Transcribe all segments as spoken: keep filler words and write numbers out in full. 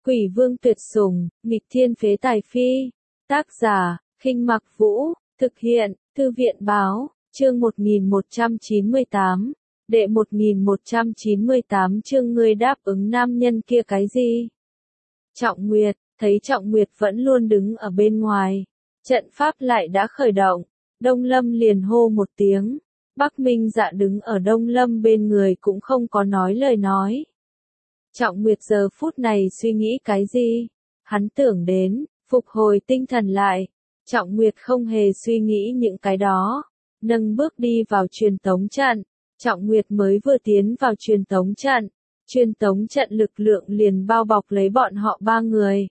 Quỷ vương tuyệt sủng, nghịch thiên phế tài phi. Tác giả, Khinh Mặc Vũ, thực hiện, Thư viện Báo, chương một nghìn một trăm chín mươi tám, đệ một nghìn một trăm chín mươi tám chương ngươi đáp ứng nam nhân kia cái gì? Trọng Nguyệt, thấy Trọng Nguyệt vẫn luôn đứng ở bên ngoài, trận pháp lại đã khởi động, Đông Lâm liền hô một tiếng, Bắc Minh Dạ đứng ở Đông Lâm bên người cũng không có nói lời nói. Trọng Nguyệt giờ phút này suy nghĩ cái gì? Hắn tưởng đến, phục hồi tinh thần lại. Trọng Nguyệt không hề suy nghĩ những cái đó. Nâng bước đi vào truyền tống trận. Trọng Nguyệt mới vừa tiến vào truyền tống trận. Truyền tống trận lực lượng liền bao bọc lấy bọn họ ba người.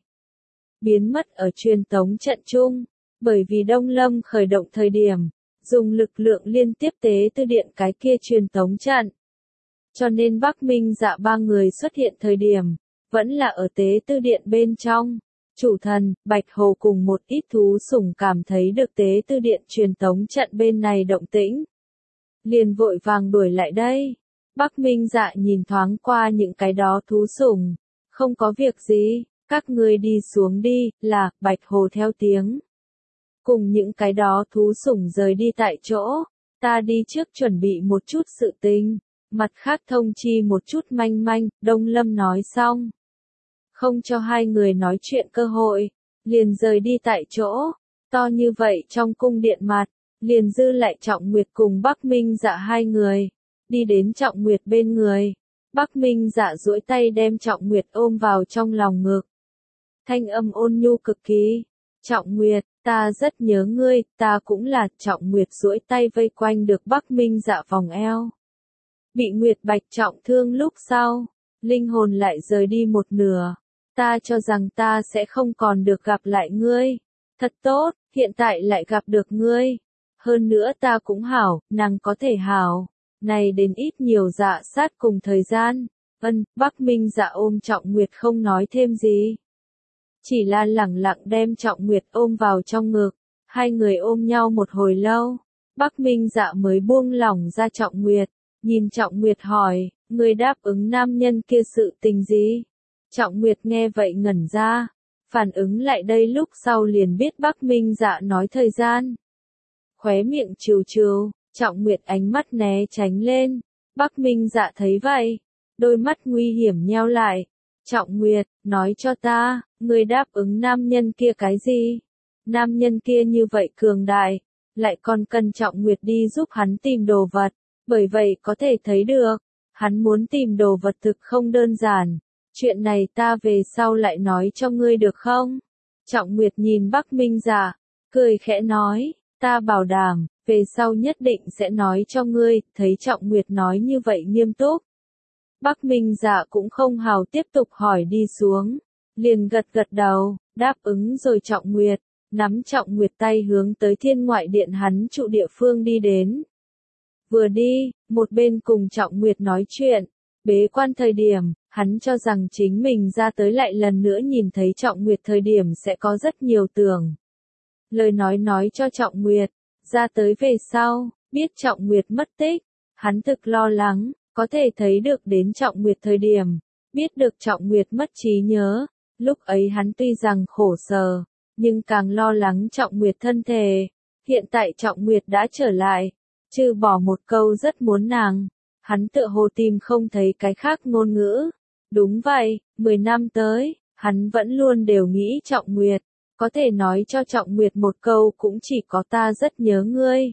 Biến mất ở truyền tống trận chung. Bởi vì Đông Lâm khởi động thời điểm, dùng lực lượng liên tiếp tế tư điện cái kia truyền tống trận. Cho nên Bắc Minh Dạ ba người xuất hiện thời điểm, vẫn là ở tế tư điện bên trong. Chủ thần, Bạch Hồ cùng một ít thú sủng cảm thấy được tế tư điện truyền tống trận bên này động tĩnh. Liền vội vàng đuổi lại đây. Bắc Minh Dạ nhìn thoáng qua những cái đó thú sủng. Không có việc gì, các ngươi đi xuống đi, là, Bạch Hồ theo tiếng. Cùng những cái đó thú sủng rời đi tại chỗ, ta đi trước chuẩn bị một chút sự tình. Mặt khác thông chi một chút manh manh, Đông Lâm nói xong. Không cho hai người nói chuyện cơ hội, liền rời đi tại chỗ, to như vậy trong cung điện mặt, liền dư lại Trọng Nguyệt cùng Bắc Minh Dạ hai người, đi đến Trọng Nguyệt bên người. Bắc Minh Dạ duỗi tay đem Trọng Nguyệt ôm vào trong lòng ngực. Thanh âm ôn nhu cực kỳ, Trọng Nguyệt, ta rất nhớ ngươi, ta cũng là. Trọng Nguyệt duỗi tay vây quanh được Bắc Minh Dạ vòng eo. Bị Nguyệt Bạch trọng thương lúc sau, linh hồn lại rời đi một nửa. Ta cho rằng ta sẽ không còn được gặp lại ngươi. Thật tốt, hiện tại lại gặp được ngươi. Hơn nữa ta cũng hảo, nàng có thể hảo. Này đến ít nhiều dạ sát cùng thời gian. Ân, Bắc Minh Dạ ôm Trọng Nguyệt không nói thêm gì. Chỉ là lẳng lặng đem Trọng Nguyệt ôm vào trong ngực. Hai người ôm nhau một hồi lâu. Bắc Minh Dạ mới buông lỏng ra Trọng Nguyệt. Nhìn Trọng Nguyệt hỏi, ngươi đáp ứng nam nhân kia sự tình gì? Trọng Nguyệt nghe vậy ngẩn ra, phản ứng lại đây lúc sau liền biết Bắc Minh Dạ nói thời gian. Khóe miệng trừ trừ, Trọng Nguyệt ánh mắt né tránh lên, Bắc Minh Dạ thấy vậy, đôi mắt nguy hiểm nheo lại. Trọng Nguyệt, nói cho ta, ngươi đáp ứng nam nhân kia cái gì? Nam nhân kia như vậy cường đại, lại còn cần Trọng Nguyệt đi giúp hắn tìm đồ vật. Bởi vậy có thể thấy được, hắn muốn tìm đồ vật thực không đơn giản. Chuyện này ta về sau lại nói cho ngươi được không? Trọng Nguyệt nhìn Bắc Minh Dạ, cười khẽ nói, ta bảo đảm, về sau nhất định sẽ nói cho ngươi. Thấy Trọng Nguyệt nói như vậy nghiêm túc. Bắc Minh Dạ cũng không hào tiếp tục hỏi đi xuống. Liền gật gật đầu, đáp ứng rồi Trọng Nguyệt, nắm Trọng Nguyệt tay hướng tới Thiên Ngoại Điện hắn trụ địa phương đi đến. Vừa đi, một bên cùng Trọng Nguyệt nói chuyện, bế quan thời điểm, hắn cho rằng chính mình ra tới lại lần nữa nhìn thấy Trọng Nguyệt thời điểm sẽ có rất nhiều tưởng. Lời nói nói cho Trọng Nguyệt, ra tới về sau, biết Trọng Nguyệt mất tích, hắn thực lo lắng, có thể thấy được đến Trọng Nguyệt thời điểm, biết được Trọng Nguyệt mất trí nhớ, lúc ấy hắn tuy rằng khổ sở, nhưng càng lo lắng Trọng Nguyệt thân thể, hiện tại Trọng Nguyệt đã trở lại. Trừ bỏ một câu rất muốn nàng, hắn tựa hồ tìm không thấy cái khác ngôn ngữ. Đúng vậy, mười năm tới, hắn vẫn luôn đều nghĩ Trọng Nguyệt, có thể nói cho Trọng Nguyệt một câu cũng chỉ có ta rất nhớ ngươi.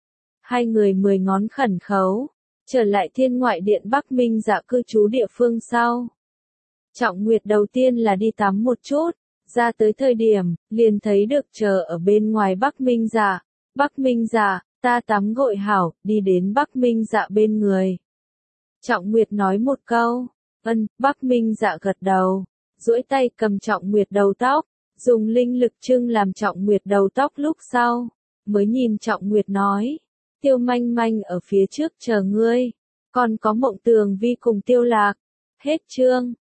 Hai người mười ngón khẩn khấu, trở lại Thiên Ngoại Điện Bắc Minh Dạ cư trú địa phương sau. Trọng Nguyệt đầu tiên là đi tắm một chút, ra tới thời điểm, liền thấy được chờ ở bên ngoài Bắc Minh Dạ. Bắc Minh Dạ, ta tắm gội hảo, đi đến Bắc Minh Dạ bên người. Trọng Nguyệt nói một câu, ân, Bắc Minh Dạ gật đầu, duỗi tay cầm Trọng Nguyệt đầu tóc, dùng linh lực trưng làm Trọng Nguyệt đầu tóc lúc sau, mới nhìn Trọng Nguyệt nói, Tiêu Manh Manh ở phía trước chờ ngươi, còn có Mộng Tường Vi cùng Tiêu Lạc. Hết chương.